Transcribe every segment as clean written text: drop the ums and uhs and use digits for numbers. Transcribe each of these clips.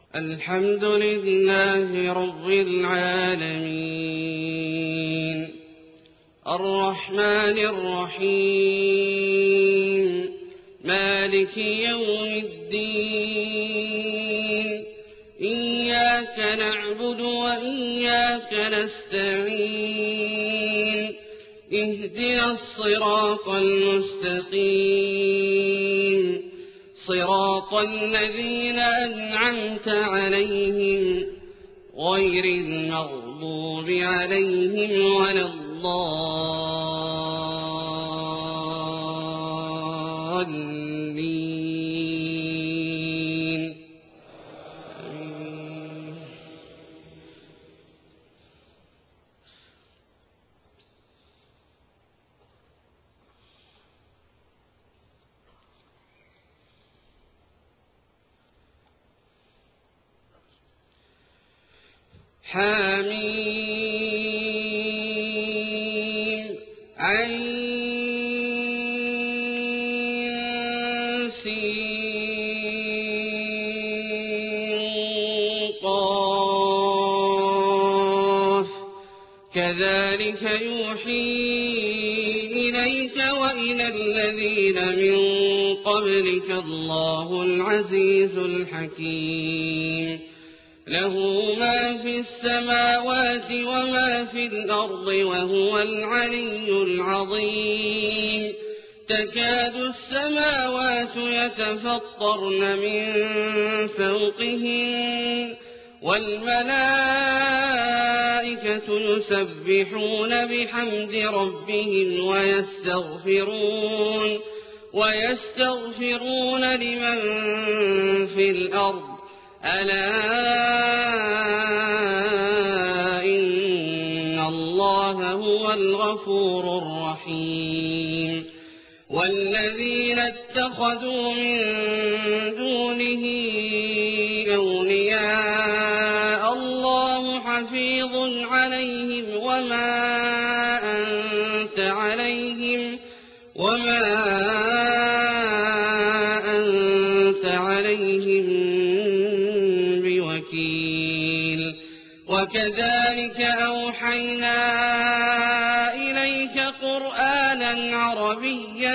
الحمد لله رب العالمين الرحمن الرحيم مالك يوم الدين إياك نعبد وإياك نستعين اهدنا الصراط المستقيم صراط الذين أنعمت عليهم غير المغضوب عليهم ولا الضالين حميم عين سين قاف كذلك يوحي إليك وإلى الذين من قبلك الله العزيز الحكيم له ما في السماوات وما في الأرض وهو العلي العظيم تكاد السماوات يتفطرن من فوقهن والملائكة يسبحون بحمد ربهم ويستغفرون لمن في الأرض ألا إن الله هو الغفور الرحيم والذين اتخذوا من دونه أولياء الله حفيظ عليهم وما أنت عليهم بوكيل وكذلك أوحينا إليك قرآنا عربيا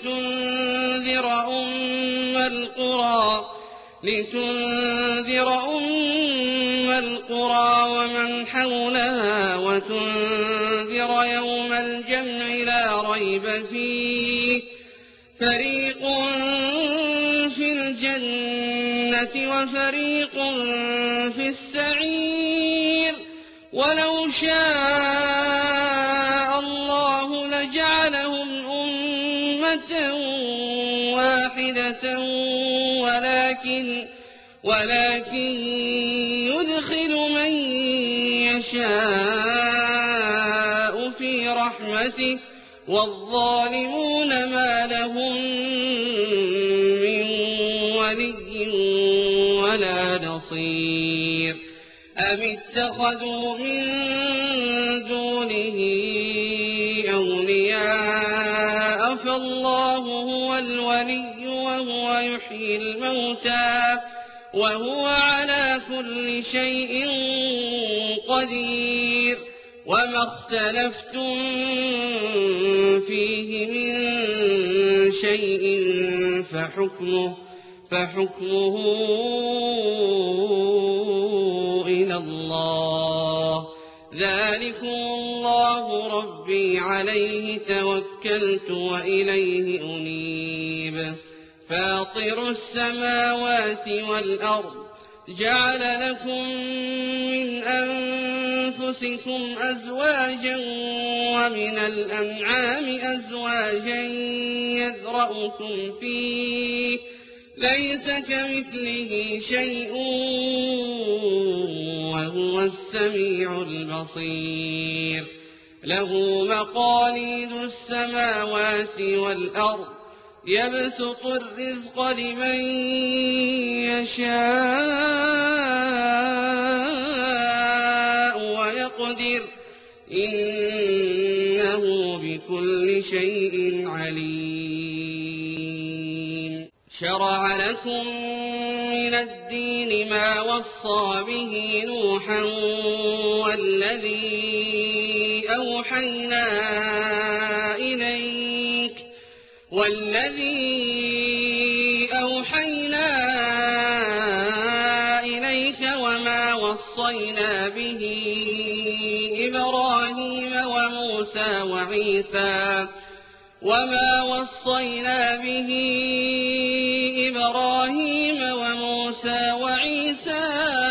لتنذر أم القرى ومن حولها وتنذر يوم الجمع لا ريب فيه فريق في الجنة وفريق في السعير ولو شاء الله لجعلهم أمة واحدة ولكن يدخل من يشاء في رحمته والظالمون ما لهم من ولي ولا نصير أم اتخذوا من دونه أولياء فالله هو الولي وهو يحيي الموتى وهو على كل شيء قدير وما اختلفتم فيه من شيء فحكمه إلى الله ذلكم الله ربي عليه توكلت وإليه أنيب فاطر السماوات والأرض جعل لكم من أنفسكم أزواجا ومن الأنعام أزواجا يذرأكم فيه ليس كمثله شيء وهو السميع البصير له مقاليد السماوات والأرض يبسط الرزق لمن يشاء ويقدر إنه بكل شيء عليم شرع لكم من الدين ما وصى به نوحا والذي أوحينا إليك وما وصينا به إبراهيم وموسى وعيسى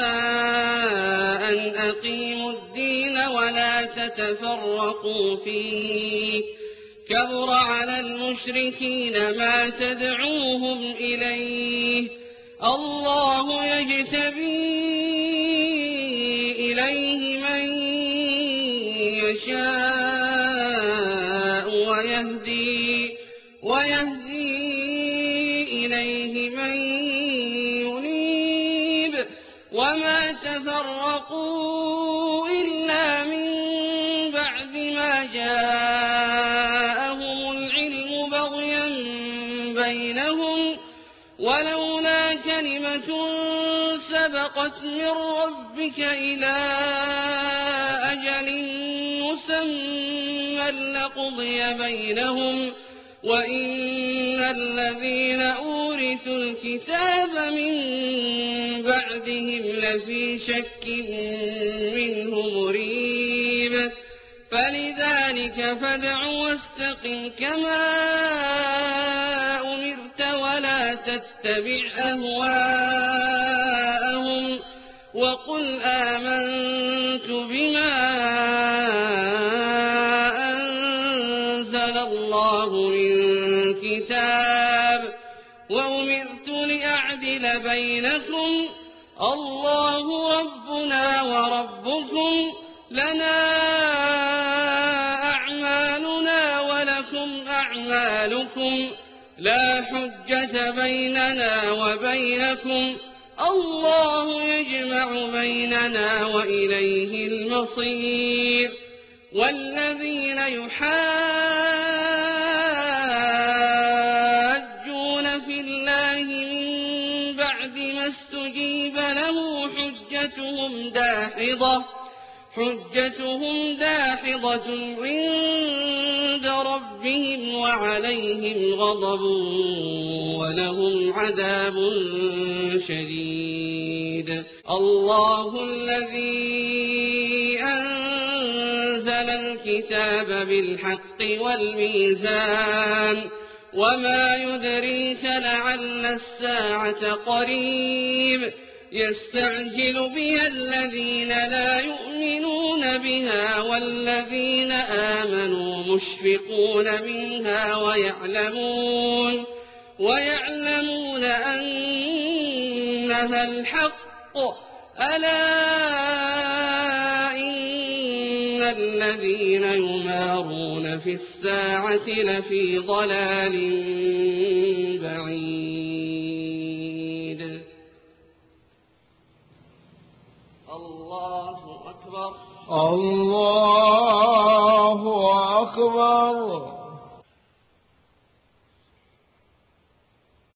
أن أقيموا الدين ولا تتفرقوا فيه كبر على المشركين ما تدعوهم إليه الله يجتبي إليه من يشاء ويهدي إليه من ينيب وما تفرقوا إلا من بعد ما جاءهم العلم بغيا بينهم ولولا كلمة سبقت من ربك إلى أجل مسمى لقضي بينهم وإن الذين أورثوا الكتاب من بعدهم لفي شك منه مريب فلذلك فادع واستقم كما أمرت ولا تتبع أهواءهم وقل آمنت بما أنزل الله من كتاب وأمرت لأعدل بينكم الله ربنا وربكم لنا أعمالنا ولكم أعمالكم لا حجة بيننا وبينكم الله يجمع بيننا وإليه المصير والذين يحاجون في الله من بعد ما استجيب له حجتهم داحضة عند ربهم وعليهم غضب ولهم عذاب شديد الله الذي أنزل الكتاب بالحق والميزان وما يدريك لعل الساعة قريب يستعجل بها الذين لا يؤمنون بها والذين آمنوا مشفقون منها ويعلمون أنها الحق ألا إن الذين يمارون في الساعة لفي ضلال بعيد الله أكبر الله أكبر